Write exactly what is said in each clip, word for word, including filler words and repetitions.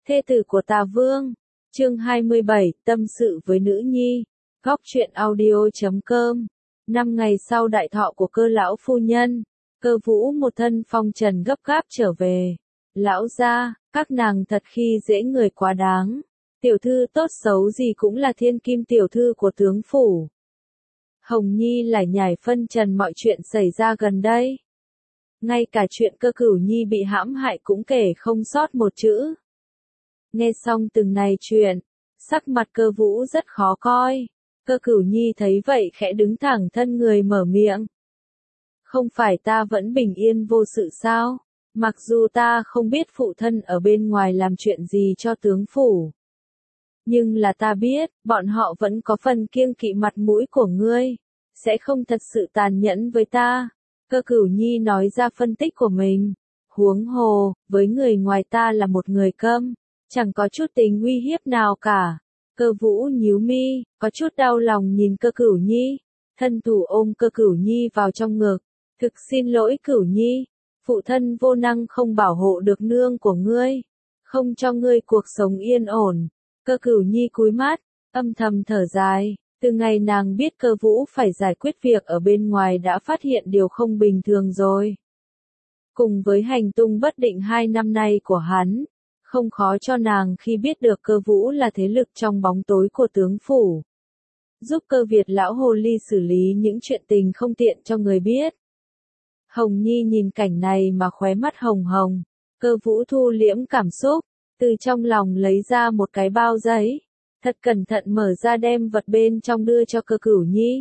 Thê tử của Tà Vương. Chương hai mươi bảy, tâm sự với nữ nhi. Góc truyện audio chấm com. Năm ngày sau đại thọ của Cơ lão phu nhân, Cơ Vũ một thân phong trần gấp gáp trở về. Lão gia, các nàng thật khi dễ người quá đáng. Tiểu thư tốt xấu gì cũng là thiên kim tiểu thư của tướng phủ. Hồng Nhi lải nhải phân trần mọi chuyện xảy ra gần đây. Ngay cả chuyện Cơ Cửu Nhi bị hãm hại cũng kể không sót một chữ. Nghe xong từng này chuyện, sắc mặt Cơ Vũ rất khó coi. Cơ Cửu Nhi thấy vậy khẽ đứng thẳng thân người mở miệng. Không phải ta vẫn bình yên vô sự sao? Mặc dù ta không biết phụ thân ở bên ngoài làm chuyện gì cho tướng phủ. Nhưng là ta biết, bọn họ vẫn có phần kiêng kỵ mặt mũi của ngươi. Sẽ không thật sự tàn nhẫn với ta. Cơ Cửu Nhi nói ra phân tích của mình. Huống hồ, với người ngoài ta là một người câm. Chẳng có chút tình uy hiếp nào cả. Cơ Vũ nhíu mi, có chút đau lòng nhìn Cơ Cửu Nhi. Thân thủ ôm Cơ Cửu Nhi vào trong ngực. Thực xin lỗi Cửu Nhi. Phụ thân vô năng không bảo hộ được nương của ngươi. Không cho ngươi cuộc sống yên ổn. Cơ Cửu Nhi cúi mắt, âm thầm thở dài. Từ ngày nàng biết Cơ Vũ phải giải quyết việc ở bên ngoài đã phát hiện điều không bình thường rồi. Cùng với hành tung bất định hai năm nay của hắn, không khó cho nàng khi biết được Cơ Vũ là thế lực trong bóng tối của tướng phủ. Giúp Cơ Việt lão hồ ly xử lý những chuyện tình không tiện cho người biết. Hồng Nhi nhìn cảnh này mà khóe mắt hồng hồng. Cơ Vũ thu liễm cảm xúc, từ trong lòng lấy ra một cái bao giấy. Thật cẩn thận mở ra đem vật bên trong đưa cho Cơ Cửu Nhi.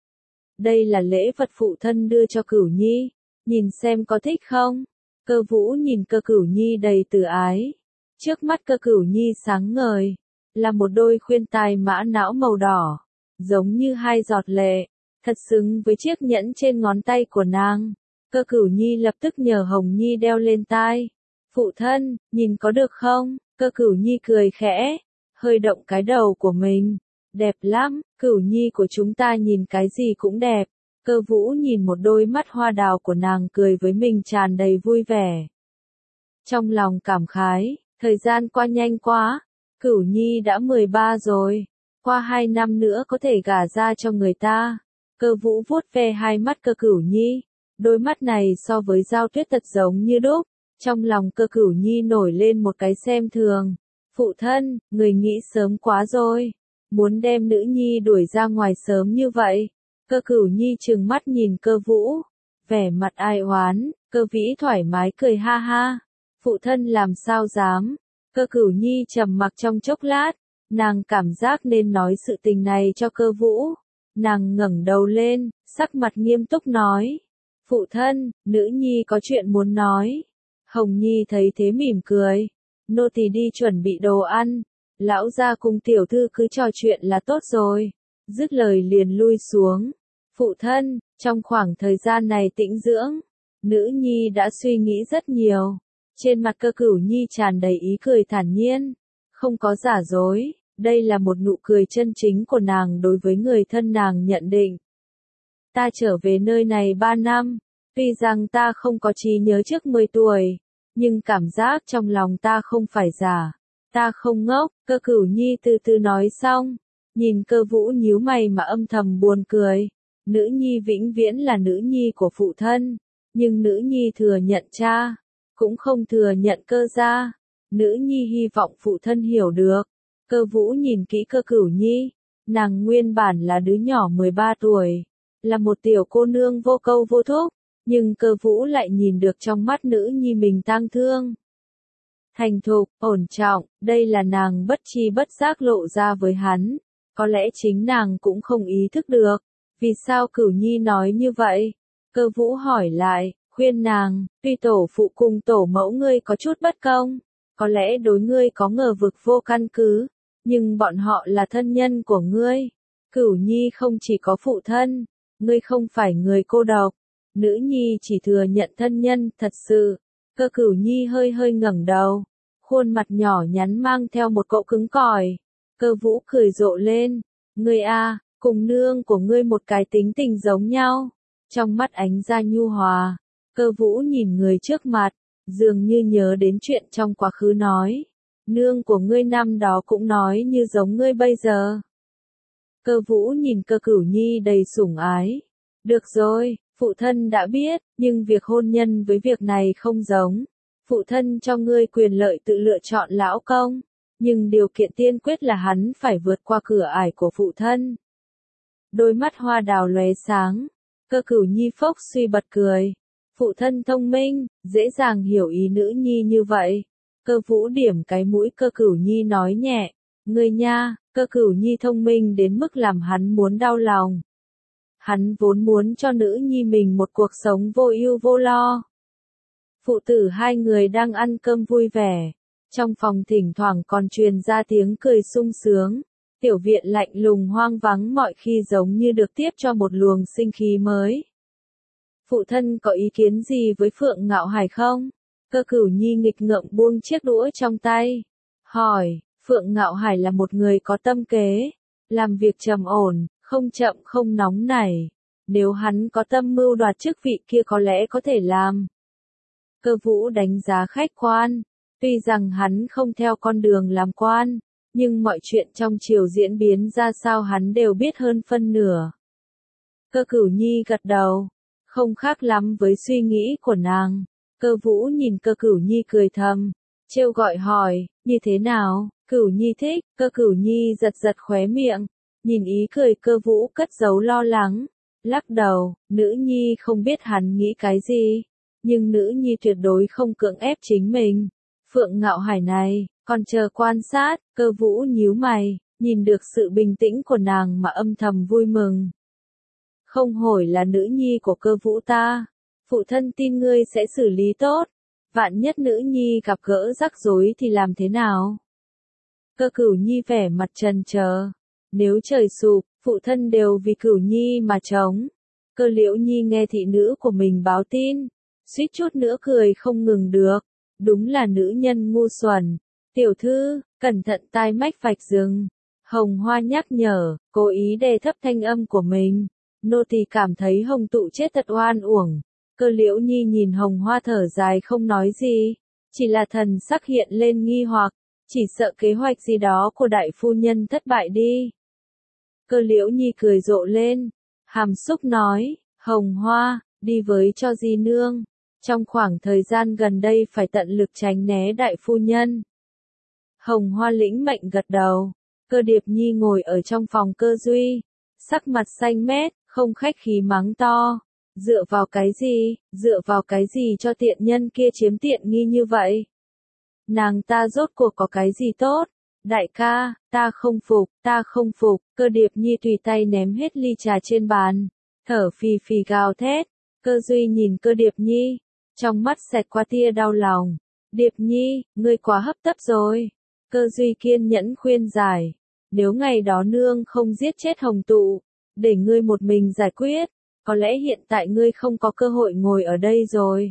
Đây là lễ vật phụ thân đưa cho Cửu Nhi. Nhìn xem có thích không? Cơ Vũ nhìn Cơ Cửu Nhi đầy từ ái. Trước mắt Cơ Cửu Nhi sáng ngời. Là một đôi khuyên tai mã não màu đỏ. Giống như hai giọt lệ. Thật xứng với chiếc nhẫn trên ngón tay của nàng. Cơ Cửu Nhi lập tức nhờ Hồng Nhi đeo lên tai. Phụ thân, nhìn có được không? Cơ Cửu Nhi cười khẽ. Hơi động cái đầu của mình. Đẹp lắm, Cửu Nhi của chúng ta nhìn cái gì cũng đẹp. Cơ Vũ nhìn một đôi mắt hoa đào của nàng cười với mình tràn đầy vui vẻ. Trong lòng cảm khái, thời gian qua nhanh quá. Cửu Nhi đã mười ba rồi. Qua hai năm nữa có thể gả ra cho người ta. Cơ Vũ vuốt ve hai mắt Cơ Cửu Nhi. Đôi mắt này so với Giao Tuyết thật giống như đúc. Trong lòng Cơ Cửu Nhi nổi lên một cái xem thường. Phụ thân, người nghĩ sớm quá rồi. Muốn đem nữ nhi đuổi ra ngoài sớm như vậy. Cơ Cửu Nhi trừng mắt nhìn Cơ Vũ. Vẻ mặt ai oán, Cơ Vĩ thoải mái cười ha ha. Phụ thân làm sao dám. Cơ Cửu Nhi trầm mặc trong chốc lát. Nàng cảm giác nên nói sự tình này cho Cơ Vũ. Nàng ngẩng đầu lên, sắc mặt nghiêm túc nói. Phụ thân, nữ nhi có chuyện muốn nói. Hồng Nhi thấy thế mỉm cười. Nô tỳ đi chuẩn bị đồ ăn. Lão gia cùng tiểu thư cứ trò chuyện là tốt rồi. Dứt lời liền lui xuống. Phụ thân, trong khoảng thời gian này tĩnh dưỡng, nữ nhi đã suy nghĩ rất nhiều. Trên mặt Cơ Cửu Nhi tràn đầy ý cười thản nhiên. Không có giả dối, đây là một nụ cười chân chính của nàng đối với người thân nàng nhận định. Ta trở về nơi này ba năm, tuy rằng ta không có trí nhớ trước mười tuổi, nhưng cảm giác trong lòng ta không phải giả. Ta không ngốc, Cơ Cửu Nhi từ từ nói xong. Nhìn Cơ Vũ nhíu mày mà âm thầm buồn cười. Nữ nhi vĩnh viễn là nữ nhi của phụ thân. Nhưng nữ nhi thừa nhận cha. Cũng không thừa nhận Cơ gia. Nữ nhi hy vọng phụ thân hiểu được. Cơ Vũ nhìn kỹ Cơ Cửu Nhi. Nàng nguyên bản là đứa nhỏ mười ba tuổi. Là một tiểu cô nương vô câu vô thúc. Nhưng Cơ Vũ lại nhìn được trong mắt nữ nhi mình tang thương. Thành thục, ổn trọng, đây là nàng bất chi bất giác lộ ra với hắn. Có lẽ chính nàng cũng không ý thức được. Vì sao Cửu Nhi nói như vậy? Cơ Vũ hỏi lại, khuyên nàng, tuy tổ phụ cùng tổ mẫu ngươi có chút bất công. Có lẽ đối ngươi có ngờ vực vô căn cứ. Nhưng bọn họ là thân nhân của ngươi. Cửu Nhi không chỉ có phụ thân. Ngươi không phải người cô độc. Nữ nhi chỉ thừa nhận thân nhân thật sự. Cơ Cửu Nhi hơi hơi ngẩng đầu. Khuôn mặt nhỏ nhắn mang theo một cỗ cứng cỏi. Cơ Vũ cười rộ lên. Ngươi a, cùng nương của ngươi một cái tính tình giống nhau. Trong mắt ánh ra nhu hòa. Cơ Vũ nhìn người trước mặt. Dường như nhớ đến chuyện trong quá khứ nói. nương của ngươi năm đó cũng nói như giống ngươi bây giờ. Cơ Vũ nhìn Cơ Cửu Nhi đầy sủng ái. Được rồi, phụ thân đã biết, nhưng việc hôn nhân với việc này không giống. Phụ thân cho ngươi quyền lợi tự lựa chọn lão công, nhưng điều kiện tiên quyết là hắn phải vượt qua cửa ải của phụ thân. Đôi mắt hoa đào lóe sáng, Cơ Cửu Nhi phốc suy bật cười. Phụ thân thông minh, dễ dàng hiểu ý nữ nhi như vậy. Cơ Vũ điểm cái mũi Cơ Cửu Nhi nói nhẹ, ngươi nha, Cơ Cửu Nhi thông minh đến mức làm hắn muốn đau lòng. Hắn vốn muốn cho nữ nhi mình một cuộc sống vô ưu vô lo. Phụ tử hai người đang ăn cơm vui vẻ. Trong phòng thỉnh thoảng còn truyền ra tiếng cười sung sướng. Tiểu viện lạnh lùng hoang vắng mọi khi giống như được tiếp cho một luồng sinh khí mới. Phụ thân có ý kiến gì với Phượng Ngạo Hải không? Cơ Cửu Nhi nghịch ngợm buông chiếc đũa trong tay. Hỏi, Phượng Ngạo Hải là một người có tâm kế. Làm việc trầm ổn, không chậm không nóng nảy. Nếu hắn có tâm mưu đoạt chức vị kia có lẽ có thể làm. Cơ Vũ đánh giá khách quan. Tuy rằng hắn không theo con đường làm quan, nhưng mọi chuyện trong triều diễn biến ra sao hắn đều biết hơn phân nửa. Cơ Cửu Nhi gật đầu. Không khác lắm với suy nghĩ của nàng. Cơ Vũ nhìn Cơ Cửu Nhi cười thầm. Trêu gọi hỏi, như thế nào? Cửu Nhi thích. Cơ Cửu Nhi giật giật khóe miệng. Nhìn ý cười Cơ Vũ cất giấu lo lắng. Lắc đầu, nữ nhi không biết hắn nghĩ cái gì. Nhưng nữ nhi tuyệt đối không cưỡng ép chính mình. Phượng Ngạo Hải này, còn chờ quan sát. Cơ Vũ nhíu mày, nhìn được sự bình tĩnh của nàng mà âm thầm vui mừng. Không hổ là nữ nhi của Cơ Vũ ta. Phụ thân tin ngươi sẽ xử lý tốt. Vạn nhất nữ nhi gặp gỡ rắc rối thì làm thế nào? Cơ Cửu Nhi vẻ mặt trần chờ. Nếu trời sụp, phụ thân đều vì Cửu Nhi mà chống. Cơ Liễu Nhi nghe thị nữ của mình báo tin, suýt chút nữa cười không ngừng được. Đúng là nữ nhân ngu xuẩn. Tiểu thư, cẩn thận tai mách vạch rừng. Hồng Hoa nhắc nhở, cố ý đề thấp thanh âm của mình. Nô tỳ cảm thấy Hồng tụ chết thật oan uổng. Cơ Liễu Nhi nhìn Hồng Hoa thở dài không nói gì. Chỉ là thần sắc hiện lên nghi hoặc. Chỉ sợ kế hoạch gì đó của đại phu nhân thất bại đi. Cơ Liễu Nhi cười rộ lên. Hàm xúc nói, Hồng Hoa, đi với cho di nương. Trong khoảng thời gian gần đây phải tận lực tránh né đại phu nhân. Hồng Hoa lĩnh mệnh gật đầu. Cơ Điệp Nhi ngồi ở trong phòng Cơ Duy. Sắc mặt xanh mét, không khách khí mắng to. Dựa vào cái gì, dựa vào cái gì cho tiện nhân kia chiếm tiện nghi như vậy? Nàng ta rốt cuộc có cái gì tốt? Đại ca, ta không phục, ta không phục. Cơ Điệp Nhi tùy tay ném hết ly trà trên bàn. Thở phì phì gào thét. Cơ Duy nhìn Cơ Điệp Nhi. Trong mắt xẹt qua tia đau lòng. Điệp Nhi, ngươi quá hấp tấp rồi. Cơ Duy kiên nhẫn khuyên giải. Nếu ngày đó nương không giết chết Hồng tụ, để ngươi một mình giải quyết, có lẽ hiện tại ngươi không có cơ hội ngồi ở đây rồi.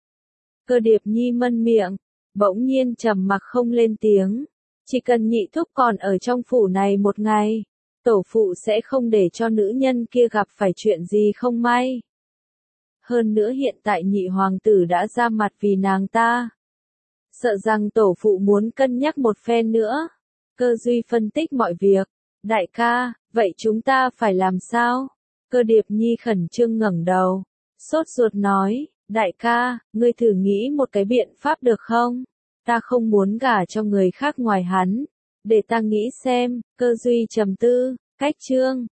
Cơ Điệp Nhi mân miệng, bỗng nhiên trầm mặc không lên tiếng. Chỉ cần nhị thúc còn ở trong phủ này một ngày, tổ phụ sẽ không để cho nữ nhân kia gặp phải chuyện gì không may. Hơn nữa hiện tại nhị hoàng tử đã ra mặt vì nàng ta. Sợ rằng tổ phụ muốn cân nhắc một phen nữa. Cơ Duy phân tích mọi việc. Đại ca, vậy chúng ta phải làm sao? Cơ Điệp Nhi khẩn trương ngẩng đầu. Sốt ruột nói, đại ca, ngươi thử nghĩ một cái biện pháp được không? Ta không muốn gả cho người khác ngoài hắn. Để ta nghĩ xem. Cơ Duy trầm tư, cách chương.